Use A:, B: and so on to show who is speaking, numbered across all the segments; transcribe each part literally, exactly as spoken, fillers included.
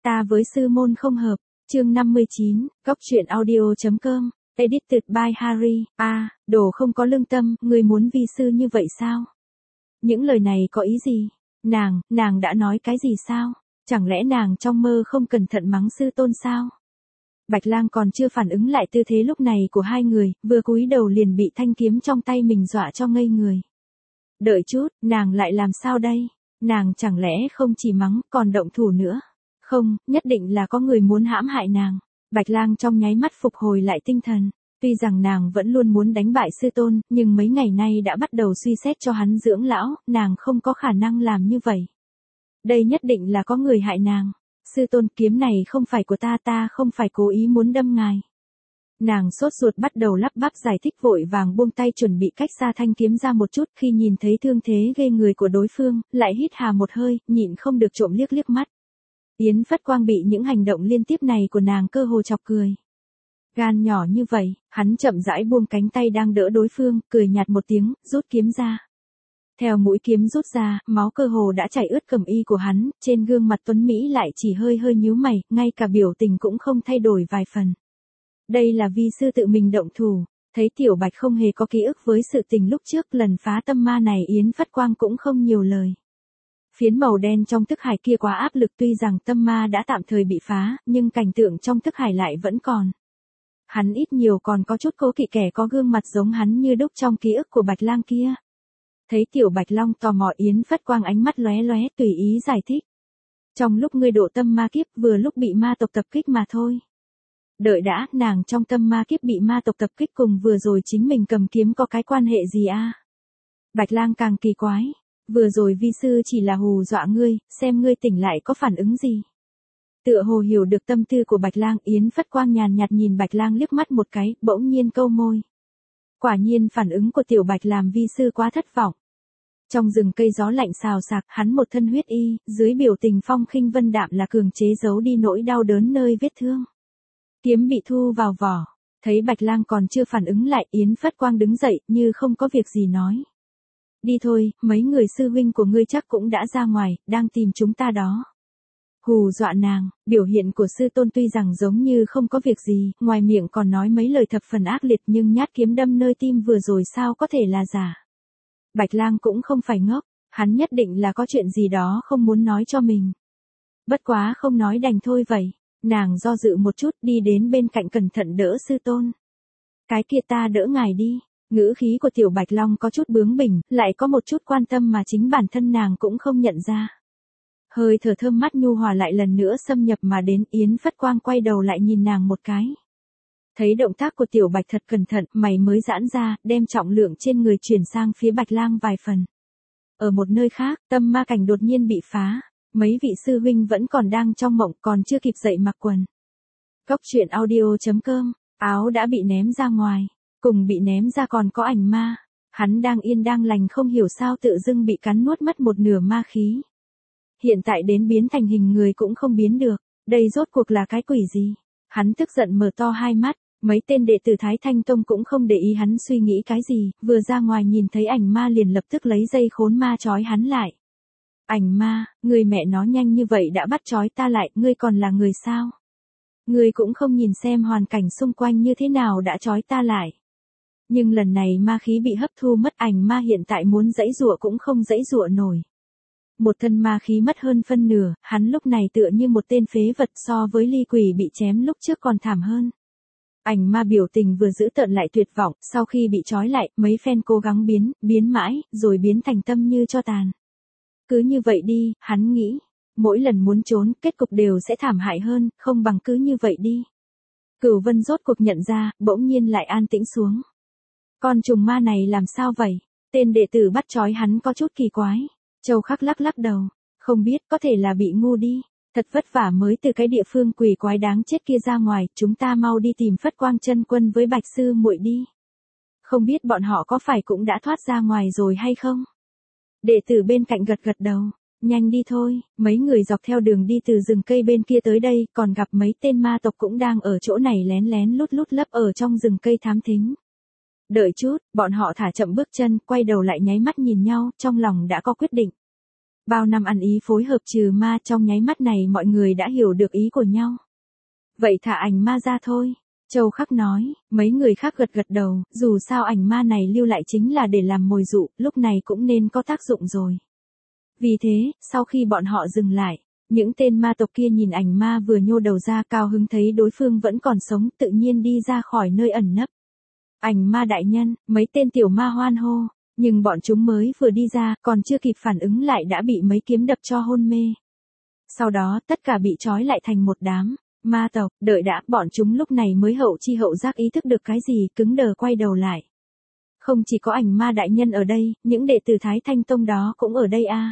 A: Ta với sư môn không hợp. Chương năm mươi chín, Góc truyện audio.com, edited by Harry. A, à, đồ không có lương tâm, ngươi muốn vi sư như vậy sao? Những lời này có ý gì? Nàng, nàng đã nói cái gì sao? Chẳng lẽ nàng trong mơ không cẩn thận mắng sư tôn sao? Bạch Lang còn chưa phản ứng lại tư thế lúc này của hai người, vừa cúi đầu liền bị thanh kiếm trong tay mình dọa cho ngây người. Đợi chút, nàng lại làm sao đây? Nàng chẳng lẽ không chỉ mắng, còn động thủ nữa? Không, nhất định là có người muốn hãm hại nàng. Bạch Lang trong nháy mắt phục hồi lại tinh thần. Tuy rằng nàng vẫn luôn muốn đánh bại sư tôn, nhưng mấy ngày nay đã bắt đầu suy xét cho hắn dưỡng lão, nàng không có khả năng làm như vậy. Đây nhất định là có người hại nàng. Sư tôn, kiếm này không phải của ta, ta không phải cố ý muốn đâm ngài. Nàng sốt ruột bắt đầu lắp bắp giải thích, vội vàng buông tay chuẩn bị cách xa thanh kiếm ra một chút, khi nhìn thấy thương thế ghê người của đối phương, lại hít hà một hơi, nhịn không được trộm liếc liếc mắt. Yến Phất Quang bị những hành động liên tiếp này của nàng cơ hồ chọc cười. Gan nhỏ như vậy, hắn chậm rãi buông cánh tay đang đỡ đối phương, cười nhạt một tiếng, rút kiếm ra. Theo mũi kiếm rút ra, máu cơ hồ đã chảy ướt cẩm y của hắn, trên gương mặt tuấn Mỹ lại chỉ hơi hơi nhíu mày, ngay cả biểu tình cũng không thay đổi vài phần. Đây là vi sư tự mình động thủ, thấy Tiểu Bạch không hề có ký ức với sự tình lúc trước lần phá tâm ma này, Yến Phất Quang cũng không nhiều lời. Phiến màu đen trong thức hải kia quá áp lực, tuy rằng tâm ma đã tạm thời bị phá, nhưng cảnh tượng trong thức hải lại vẫn còn. Hắn ít nhiều còn có chút cố kỵ kẻ có gương mặt giống hắn như đúc trong ký ức của Bạch Lang kia. Thấy Tiểu Bạch Long tò mò, Yến Phất Quang ánh mắt lóe lóe, tùy ý giải thích. Trong lúc ngươi độ tâm ma kiếp, vừa lúc bị ma tộc tập kích mà thôi. Đợi đã, nàng trong tâm ma kiếp bị ma tộc tập kích cùng vừa rồi chính mình cầm kiếm có cái quan hệ gì a? À? Bạch Lang càng kỳ quái. Vừa rồi vi sư chỉ là hù dọa ngươi, xem ngươi tỉnh lại có phản ứng gì. Tựa hồ hiểu được tâm tư của Bạch Lang, Yến Phất Quang nhàn nhạt nhìn Bạch Lang liếc mắt một cái, bỗng nhiên câu môi. Quả nhiên phản ứng của Tiểu Bạch làm vi sư quá thất vọng. Trong rừng cây gió lạnh xào xạc, hắn một thân huyết y, dưới biểu tình phong khinh vân đạm là cường chế giấu đi nỗi đau đớn nơi vết thương. Kiếm bị thu vào vỏ, thấy Bạch Lang còn chưa phản ứng lại, Yến Phất Quang đứng dậy, như không có việc gì nói. Đi thôi, mấy người sư huynh của ngươi chắc cũng đã ra ngoài, đang tìm chúng ta đó. Hù dọa nàng, biểu hiện của sư tôn tuy rằng giống như không có việc gì, ngoài miệng còn nói mấy lời thập phần ác liệt, nhưng nhát kiếm đâm nơi tim vừa rồi sao có thể là giả. Bạch Lang cũng không phải ngốc, hắn nhất định là có chuyện gì đó không muốn nói cho mình. Bất quá không nói đành thôi vậy, nàng do dự một chút đi đến bên cạnh cẩn thận đỡ sư tôn. Cái kia ta đỡ ngài đi. Ngữ khí của Tiểu Bạch Long có chút bướng bỉnh, lại có một chút quan tâm mà chính bản thân nàng cũng không nhận ra. Hơi thở thơm mắt nhu hòa lại lần nữa xâm nhập mà đến, Yến Phất Quang quay đầu lại nhìn nàng một cái. Thấy động tác của Tiểu Bạch thật cẩn thận, mày mới giãn ra, đem trọng lượng trên người chuyển sang phía Bạch Lang vài phần. Ở một nơi khác, tâm ma cảnh đột nhiên bị phá, mấy vị sư huynh vẫn còn đang trong mộng, còn chưa kịp dậy mặc quần. Góc truyện audio.com, áo đã bị ném ra ngoài. Cùng bị ném ra còn có ảnh ma. Hắn đang yên đang lành không hiểu sao tự dưng bị cắn nuốt mất một nửa ma khí. Hiện tại đến biến thành hình người cũng không biến được. Đây rốt cuộc là cái quỷ gì? Hắn tức giận mở to hai mắt. Mấy tên đệ tử Thái Thanh Tông cũng không để ý hắn suy nghĩ cái gì. Vừa ra ngoài nhìn thấy ảnh ma liền lập tức lấy dây khốn ma trói hắn lại. Ảnh ma, người mẹ nó nhanh như vậy đã bắt trói ta lại, ngươi còn là người sao? Ngươi cũng không nhìn xem hoàn cảnh xung quanh như thế nào đã trói ta lại. Nhưng lần này ma khí bị hấp thu mất, ảnh ma hiện tại muốn giãy giụa cũng không giãy giụa nổi. Một thân ma khí mất hơn phân nửa, hắn lúc này tựa như một tên phế vật, so với ly quỷ bị chém lúc trước còn thảm hơn. Ảnh ma biểu tình vừa dữ tợn lại tuyệt vọng, sau khi bị trói lại, mấy phen cố gắng biến, biến mãi, rồi biến thành tâm như tro tàn. Cứ như vậy đi, hắn nghĩ, mỗi lần muốn trốn, kết cục đều sẽ thảm hại hơn, không bằng cứ như vậy đi. Cửu Vân rốt cuộc nhận ra, bỗng nhiên lại an tĩnh xuống. Con trùng ma này làm sao vậy? Tên đệ tử bắt trói hắn có chút kỳ quái. Châu Khắc lắc lắc đầu. Không biết, có thể là bị ngu đi. Thật vất vả mới từ cái địa phương quỷ quái đáng chết kia ra ngoài, chúng ta mau đi tìm Phất Quang chân quân với Bạch sư muội đi. Không biết bọn họ có phải cũng đã thoát ra ngoài rồi hay không? Đệ tử bên cạnh gật gật đầu. Nhanh đi thôi, mấy người dọc theo đường đi từ rừng cây bên kia tới đây, còn gặp mấy tên ma tộc cũng đang ở chỗ này lén lén lút lút lấp ở trong rừng cây thám thính. Đợi chút, bọn họ thả chậm bước chân, quay đầu lại nháy mắt nhìn nhau, trong lòng đã có quyết định. Bao năm ăn ý phối hợp trừ ma, trong nháy mắt này mọi người đã hiểu được ý của nhau. Vậy thả ảnh ma ra thôi. Châu Khắc nói, mấy người khác gật gật đầu, dù sao ảnh ma này lưu lại chính là để làm mồi dụ, lúc này cũng nên có tác dụng rồi. Vì thế, sau khi bọn họ dừng lại, những tên ma tộc kia nhìn ảnh ma vừa nhô đầu ra, cao hứng thấy đối phương vẫn còn sống, tự nhiên đi ra khỏi nơi ẩn nấp. Ảnh ma đại nhân, mấy tên tiểu ma hoan hô, nhưng bọn chúng mới vừa đi ra, còn chưa kịp phản ứng lại đã bị mấy kiếm đập cho hôn mê. Sau đó, tất cả bị trói lại thành một đám. Ma tộc, đợi đã, bọn chúng lúc này mới hậu chi hậu giác ý thức được cái gì, cứng đờ quay đầu lại. Không chỉ có ảnh ma đại nhân ở đây, những đệ tử Thái Thanh Tông đó cũng ở đây a. À.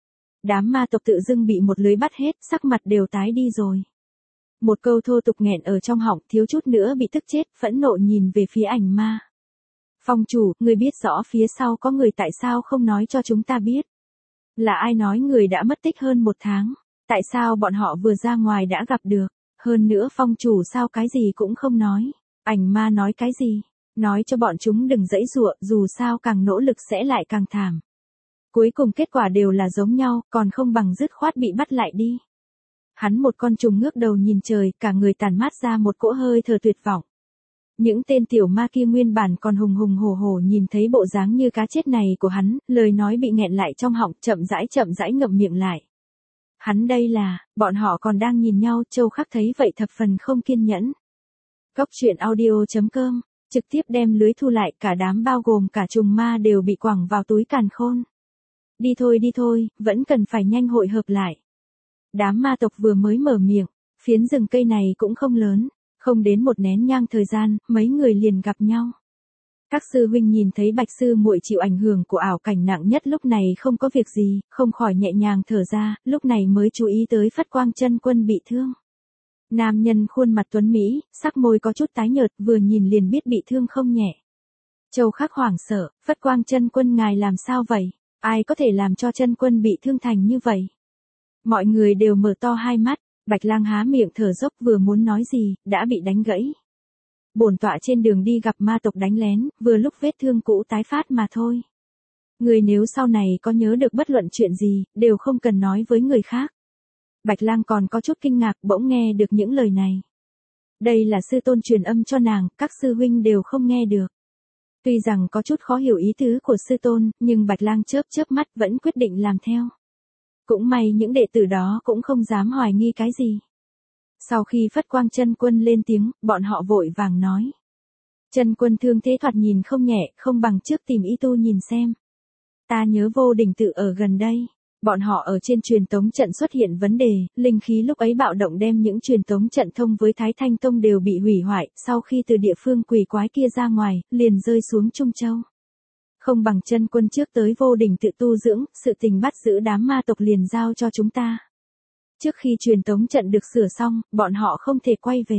A: Đám ma tộc tự dưng bị một lưới bắt hết, sắc mặt đều tái đi rồi. Một câu thô tục nghẹn ở trong họng, thiếu chút nữa bị tức chết, phẫn nộ nhìn về phía ảnh ma. Phong chủ, người biết rõ phía sau có người, tại sao không nói cho chúng ta biết? Là ai nói người đã mất tích hơn một tháng? Tại sao bọn họ vừa ra ngoài đã gặp được? Hơn nữa phong chủ sao cái gì cũng không nói. Ảnh ma nói cái gì? Nói cho bọn chúng đừng giãy giụa, dù sao càng nỗ lực sẽ lại càng thảm. Cuối cùng kết quả đều là giống nhau, còn không bằng dứt khoát bị bắt lại đi. Hắn một con trùng ngước đầu nhìn trời, cả người tản mát ra một cỗ hơi thở tuyệt vọng. Những tên tiểu ma kia nguyên bản còn hùng hùng hổ hổ nhìn thấy bộ dáng như cá chết này của hắn, lời nói bị nghẹn lại trong họng, chậm rãi chậm rãi ngậm miệng lại. Hắn đây là, bọn họ còn đang nhìn nhau, Châu Khắc thấy vậy thập phần không kiên nhẫn. Góc truyện audio chấm com, trực tiếp đem lưới thu lại, cả đám bao gồm cả trùng ma đều bị quẳng vào túi càn khôn. Đi thôi đi thôi, vẫn cần phải nhanh hội hợp lại. Đám ma tộc vừa mới mở miệng, phiến rừng cây này cũng không lớn, không đến một nén nhang thời gian, mấy người liền gặp nhau. Các sư huynh nhìn thấy Bạch sư muội chịu ảnh hưởng của ảo cảnh nặng nhất lúc này không có việc gì, không khỏi nhẹ nhàng thở ra, lúc này mới chú ý tới Phất Quang Chân Quân bị thương. Nam nhân khuôn mặt tuấn mỹ, sắc môi có chút tái nhợt, vừa nhìn liền biết bị thương không nhẹ. Châu Khắc hoảng sợ, Phất Quang Chân Quân ngài làm sao vậy? Ai có thể làm cho Chân Quân bị thương thành như vậy? Mọi người đều mở to hai mắt, Bạch Lang há miệng thở dốc vừa muốn nói gì, đã bị đánh gãy. Bổn tọa trên đường đi gặp ma tộc đánh lén, vừa lúc vết thương cũ tái phát mà thôi. Người nếu sau này có nhớ được bất luận chuyện gì, đều không cần nói với người khác. Bạch Lang còn có chút kinh ngạc, bỗng nghe được những lời này. Đây là sư tôn truyền âm cho nàng, các sư huynh đều không nghe được. Tuy rằng có chút khó hiểu ý tứ của sư tôn, nhưng Bạch Lang chớp chớp mắt vẫn quyết định làm theo. Cũng may những đệ tử đó cũng không dám hoài nghi cái gì. Sau khi Phất Quang Chân Quân lên tiếng, bọn họ vội vàng nói. Chân Quân thương thế thoạt nhìn không nhẹ, không bằng trước tìm y tu nhìn xem. Ta nhớ Vô Đỉnh Tự ở gần đây. Bọn họ ở trên truyền tống trận xuất hiện vấn đề, linh khí lúc ấy bạo động đem những truyền tống trận thông với Thái Thanh Tông đều bị hủy hoại, sau khi từ địa phương quỷ quái kia ra ngoài, liền rơi xuống Trung Châu. Không bằng Chân Quân trước tới Vô Đỉnh Tự tu dưỡng, sự tình bắt giữ đám ma tộc liền giao cho chúng ta. Trước khi truyền tống trận được sửa xong, bọn họ không thể quay về.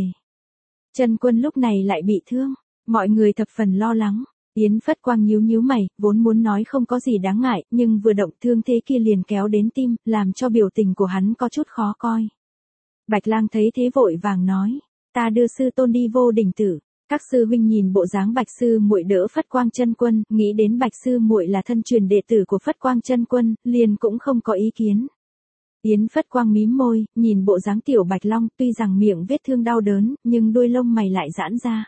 A: Chân Quân lúc này lại bị thương, mọi người thập phần lo lắng. Yến Phất Quang nhíu nhíu mày, vốn muốn nói không có gì đáng ngại, nhưng vừa động thương thế kia liền kéo đến tim, làm cho biểu tình của hắn có chút khó coi. Bạch Lang thấy thế vội vàng nói, ta đưa sư tôn đi Vô Đỉnh Tự. Các sư huynh nhìn bộ dáng Bạch sư muội đỡ Phất Quang Chân Quân, nghĩ đến Bạch sư muội là thân truyền đệ tử của Phất Quang Chân Quân, liền cũng không có ý kiến. Yến Phất Quang mím môi, nhìn bộ dáng tiểu Bạch Long, tuy rằng miệng vết thương đau đớn, nhưng đuôi lông mày lại giãn ra.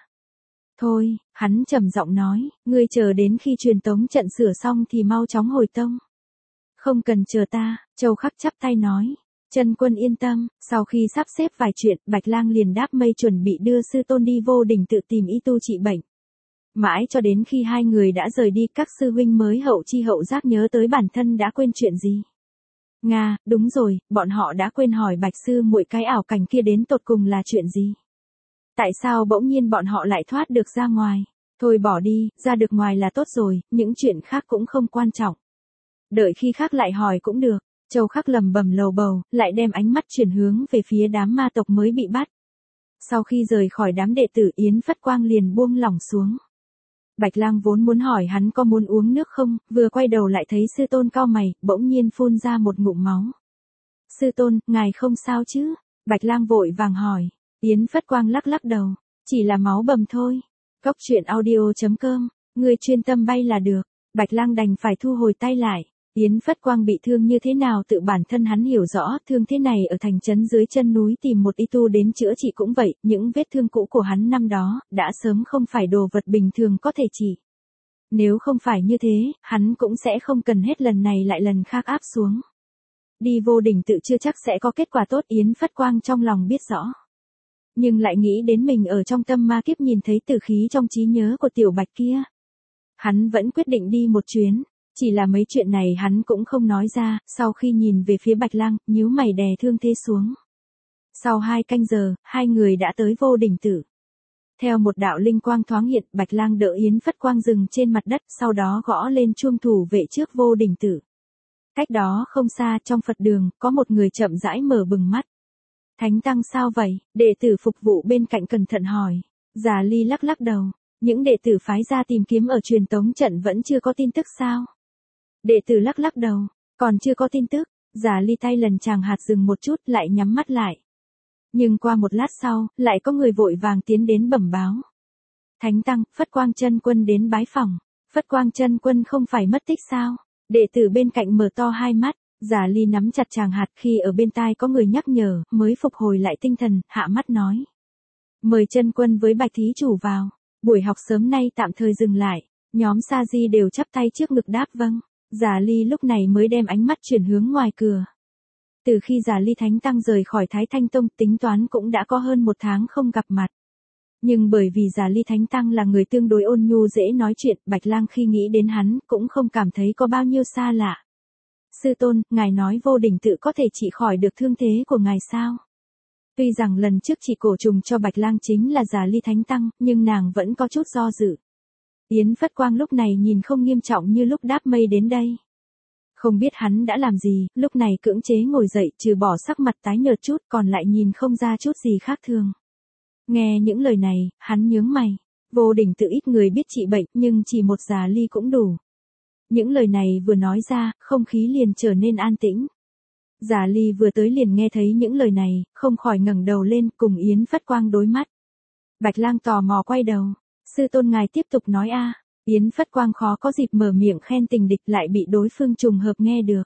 A: Thôi, hắn trầm giọng nói, ngươi chờ đến khi truyền tống trận sửa xong thì mau chóng hồi tông. Không cần chờ ta, Châu Khắc chắp tay nói. Chân Quân yên tâm, sau khi sắp xếp vài chuyện, Bạch Lang liền đáp mây chuẩn bị đưa sư tôn đi Vô Đỉnh Tự tìm y tu trị bệnh. Mãi cho đến khi hai người đã rời đi, các sư huynh mới hậu chi hậu giác nhớ tới bản thân đã quên chuyện gì. Nga, đúng rồi, bọn họ đã quên hỏi Bạch sư muội cái ảo cảnh kia đến tột cùng là chuyện gì. Tại sao bỗng nhiên bọn họ lại thoát được ra ngoài? Thôi bỏ đi, ra được ngoài là tốt rồi, những chuyện khác cũng không quan trọng. Đợi khi khác lại hỏi cũng được. Châu Khắc lầm bầm lầu bầu, lại đem ánh mắt chuyển hướng về phía đám ma tộc mới bị bắt. Sau khi rời khỏi đám đệ tử, Yến Phất Quang liền buông lỏng xuống. Bạch Lang vốn muốn hỏi hắn có muốn uống nước không, vừa quay đầu lại thấy sư tôn cau mày, bỗng nhiên phun ra một ngụm máu. Sư tôn, ngài không sao chứ? Bạch Lang vội vàng hỏi. Yến Phất Quang lắc lắc đầu, chỉ là máu bầm thôi. Góc truyện audio chấm com, người chuyên tâm bay là được. Bạch Lang đành phải thu hồi tay lại. Yến Phất Quang bị thương như thế nào tự bản thân hắn hiểu rõ, thương thế này ở thành trấn dưới chân núi tìm một y tu đến chữa trị cũng vậy, những vết thương cũ của hắn năm đó, đã sớm không phải đồ vật bình thường có thể trị. Nếu không phải như thế, hắn cũng sẽ không cần hết lần này lại lần khác áp xuống. Đi vô đỉnh tự chưa chắc sẽ có kết quả tốt, Yến Phất Quang trong lòng biết rõ. Nhưng lại nghĩ đến mình ở trong tâm ma kiếp nhìn thấy tử khí trong trí nhớ của tiểu bạch kia. Hắn vẫn quyết định đi một chuyến. Chỉ là mấy chuyện này hắn cũng không nói ra, sau khi nhìn về phía Bạch Lang, nhíu mày đè thương thế xuống. Sau hai canh giờ, hai người đã tới vô đỉnh tử. Theo một đạo linh quang thoáng hiện, Bạch Lang đỡ Yến Phất Quang dừng trên mặt đất, sau đó gõ lên chuông thủ vệ trước vô đỉnh tử. Cách đó không xa trong Phật đường, có một người chậm rãi mở bừng mắt. Thánh tăng sao vậy? Đệ tử phục vụ bên cạnh cẩn thận hỏi. Già Ly lắc lắc đầu. Những đệ tử phái ra tìm kiếm ở truyền tống trận vẫn chưa có tin tức sao? Đệ tử lắc lắc đầu, còn chưa có tin tức. Già Ly tay lần chàng hạt dừng một chút lại nhắm mắt lại. Nhưng qua một lát sau, lại có người vội vàng tiến đến bẩm báo. Thánh tăng, Phất Quang chân quân đến bái phỏng. Phất Quang chân quân không phải mất tích sao? Đệ tử bên cạnh mở to hai mắt. Già Ly nắm chặt chàng hạt khi ở bên tai có người nhắc nhở, mới phục hồi lại tinh thần, hạ mắt nói. Mời chân quân với Bạch thí chủ vào. Buổi học sớm nay tạm thời dừng lại. Nhóm Sa Di đều chắp tay trước ngực đáp vâng. Già Ly lúc này mới đem ánh mắt chuyển hướng ngoài cửa. Từ khi Già Ly Thánh Tăng rời khỏi Thái Thanh Tông, tính toán cũng đã có hơn một tháng không gặp mặt. Nhưng bởi vì Già Ly Thánh Tăng là người tương đối ôn nhu dễ nói chuyện, Bạch Lang khi nghĩ đến hắn cũng không cảm thấy có bao nhiêu xa lạ. Sư tôn, ngài nói vô đỉnh tự có thể trị khỏi được thương thế của ngài sao? Tuy rằng lần trước chỉ cổ trùng cho Bạch Lang chính là Già Ly Thánh Tăng, nhưng nàng vẫn có chút do dự. Yến Phất Quang lúc này nhìn không nghiêm trọng như lúc đáp mây đến đây. Không biết hắn đã làm gì, lúc này cưỡng chế ngồi dậy, trừ bỏ sắc mặt tái nhợt chút, còn lại nhìn không ra chút gì khác thường. Nghe những lời này, hắn nhướng mày. Vô đỉnh tự ít người biết trị bệnh, nhưng chỉ một Già Ly cũng đủ. Những lời này vừa nói ra, không khí liền trở nên an tĩnh. Già Ly vừa tới liền nghe thấy những lời này, không khỏi ngẩng đầu lên cùng Yến Phất Quang đối mắt. Bạch Lang tò mò quay đầu. Sư tôn ngài tiếp tục nói a. Yến Phất Quang khó có dịp mở miệng khen tình địch lại bị đối phương trùng hợp nghe được.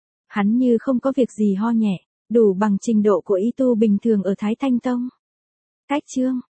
A: Hắn như không có việc gì ho nhẹ, đủ bằng trình độ của y tu bình thường ở Thái Thanh Tông. Cách chương